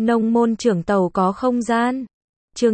Nông môn trưởng tàu có không gian. Chương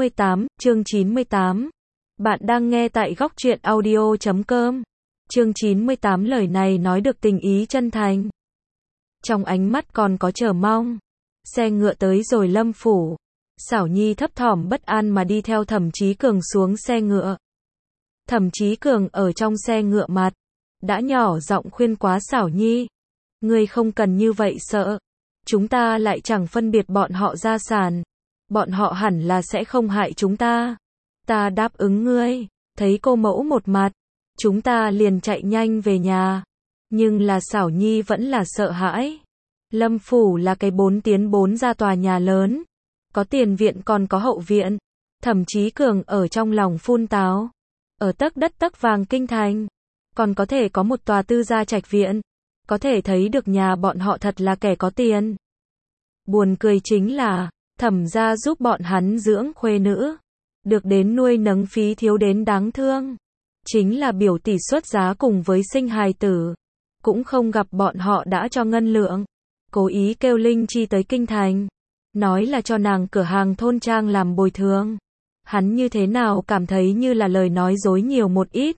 98. Bạn đang nghe tại góc truyện audio.com. Chương 98 lời này nói được tình ý chân thành. Trong ánh mắt còn có chờ mong. Xe ngựa tới rồi Lâm phủ. Xảo Nhi thấp thỏm bất an mà đi theo Thẩm Chí Cường xuống xe ngựa. Thẩm Chí Cường ở trong xe ngựa mặt, đã nhỏ giọng khuyên quá Xảo Nhi. Ngươi không cần như vậy sợ. Chúng ta lại chẳng phân biệt bọn họ gia sản. Bọn họ hẳn là sẽ không hại chúng ta. Ta đáp ứng ngươi. Thấy cô mẫu một mặt, chúng ta liền chạy nhanh về nhà. Nhưng là Xảo Nhi vẫn là sợ hãi. Lâm phủ là cái 4 tiến 4 ra tòa nhà lớn. Có tiền viện còn có hậu viện. Thẩm Chí Cường ở trong lòng phun táo. Ở tấc đất tấc vàng kinh thành. Còn có thể có một tòa tư gia trạch viện. Có thể thấy được nhà bọn họ thật là kẻ có tiền. Buồn cười chính là, Thẩm gia giúp bọn hắn dưỡng khuê nữ. Được đến nuôi nấng phí thiếu đến đáng thương. Chính là biểu tỷ xuất giá cùng với sinh hài tử. Cũng không gặp bọn họ đã cho ngân lượng. Cố ý kêu Linh Chi tới kinh thành. Nói là cho nàng cửa hàng thôn trang làm bồi thường. Hắn như thế nào cảm thấy như là lời nói dối nhiều một ít.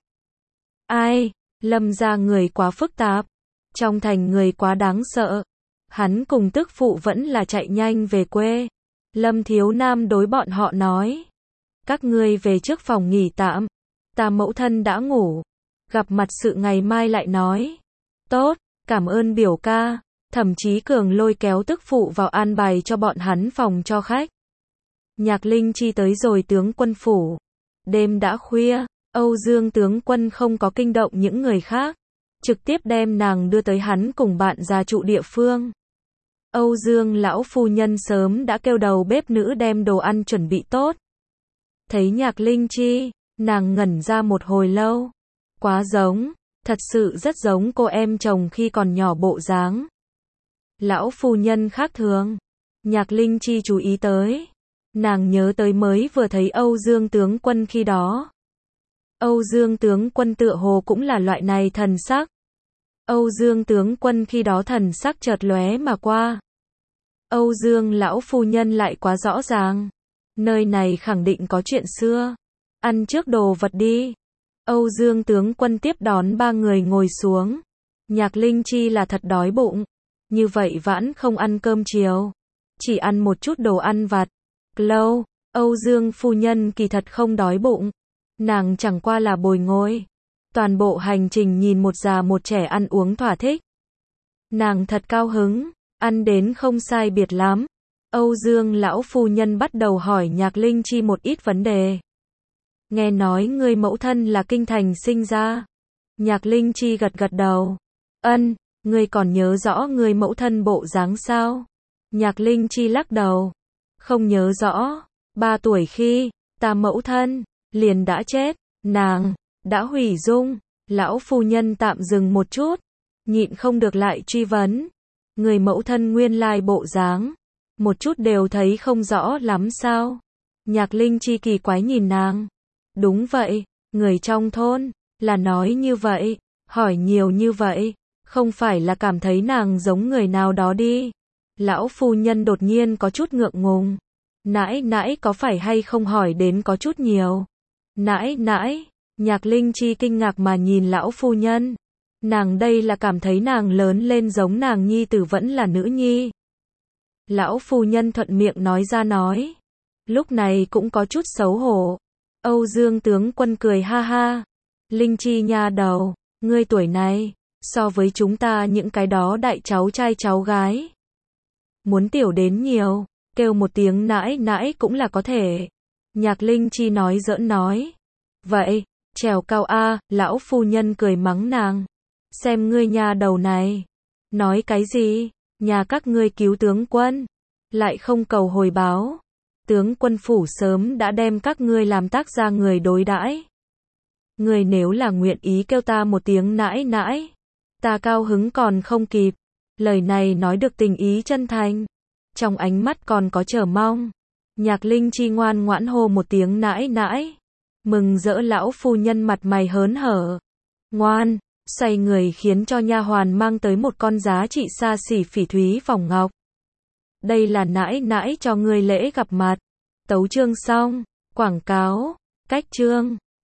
Ai, Lâm gia người quá phức tạp. Trong thành người quá đáng sợ. Hắn cùng tức phụ vẫn là chạy nhanh về quê. Lâm Thiếu Nam đối bọn họ nói. Các ngươi về trước phòng nghỉ tạm. Ta mẫu thân đã ngủ. Gặp mặt sự ngày mai lại nói. Tốt, cảm ơn biểu ca. Thẩm Chí Cường lôi kéo tức phụ vào an bài cho bọn hắn phòng cho khách. Nhạc Linh Chi tới rồi tướng quân phủ. Đêm đã khuya, Âu Dương tướng quân không có kinh động những người khác. Trực tiếp đem nàng đưa tới hắn cùng bạn gia trụ địa phương. Âu Dương lão phu nhân sớm đã kêu đầu bếp nữ đem đồ ăn chuẩn bị tốt. Thấy Nhạc Linh Chi, nàng ngẩn ra một hồi lâu. Quá giống, thật sự rất giống cô em chồng khi còn nhỏ bộ dáng. Lão phu nhân khác thường. Nhạc Linh Chi chú ý tới. Nàng nhớ tới mới vừa thấy Âu Dương tướng quân khi đó. Âu Dương tướng quân tựa hồ cũng là loại này thần sắc. Âu Dương tướng quân khi đó thần sắc chợt lóe mà qua. Âu Dương lão phu nhân lại quá rõ ràng. Nơi này khẳng định có chuyện xưa. Ăn trước đồ vật đi. Âu Dương tướng quân tiếp đón 3 người ngồi xuống. Nhạc Linh Chi là thật đói bụng. Như vậy vãn không ăn cơm chiều. Chỉ ăn một chút đồ ăn vặt. Lâu, Âu Dương phu nhân kỳ thật không đói bụng. Nàng chẳng qua là bồi ngồi. Toàn bộ hành trình nhìn một già một trẻ ăn uống thỏa thích. Nàng thật cao hứng, ăn đến không sai biệt lắm. Âu Dương lão phu nhân bắt đầu hỏi Nhạc Linh Chi một ít vấn đề. Nghe nói người mẫu thân là kinh thành sinh ra. Nhạc Linh Chi gật gật đầu. Ân, ngươi còn nhớ rõ người mẫu thân bộ dáng sao? Nhạc Linh Chi lắc đầu. Không nhớ rõ. 3 tuổi khi, ta mẫu thân, liền đã chết. Nàng đã hủy dung. Lão phu nhân tạm dừng một chút. Nhịn không được lại truy vấn. Người mẫu thân nguyên lai bộ dáng. Một chút đều thấy không rõ lắm sao? Nhạc Linh Chi kỳ quái nhìn nàng. Đúng vậy, người trong thôn, là nói như vậy. Hỏi nhiều như vậy. Không phải là cảm thấy nàng giống người nào đó đi. Lão phu nhân đột nhiên có chút ngượng ngùng. Nãi nãi có phải hay không hỏi đến có chút nhiều. Nãi nãi. Nhạc Linh Chi kinh ngạc mà nhìn lão phu nhân. Nàng đây là cảm thấy nàng lớn lên giống nàng nhi tử vẫn là nữ nhi. Lão phu nhân thuận miệng nói ra nói. Lúc này cũng có chút xấu hổ. Âu Dương tướng quân cười ha ha. Linh Chi nha đầu, ngươi tuổi này, so với chúng ta những cái đó đại cháu trai cháu gái. Muốn tiểu đến nhiều, kêu một tiếng nãi nãi cũng là có thể. Nhạc Linh Chi nói giỡn nói. Vậy, trèo cao a, lão phu nhân cười mắng nàng. Xem ngươi nha đầu này. Nói cái gì? Nhà các ngươi cứu tướng quân. Lại không cầu hồi báo. Tướng quân phủ sớm đã đem các ngươi làm tác gia người đối đãi. Ngươi nếu là nguyện ý kêu ta một tiếng nãi nãi. Ta cao hứng còn không kịp. Lời này nói được tình ý chân thành. Trong ánh mắt còn có chờ mong. Nhạc Linh Chi ngoan ngoãn hô một tiếng nãi nãi. Mừng rỡ lão phu nhân mặt mày hớn hở. Ngoan, xoay người khiến cho nha hoàn mang tới một con giá trị xa xỉ phỉ thúy vòng ngọc. Đây là nãi nãi cho ngươi lễ gặp mặt. Tấu chương xong. Quảng cáo. Cách chương.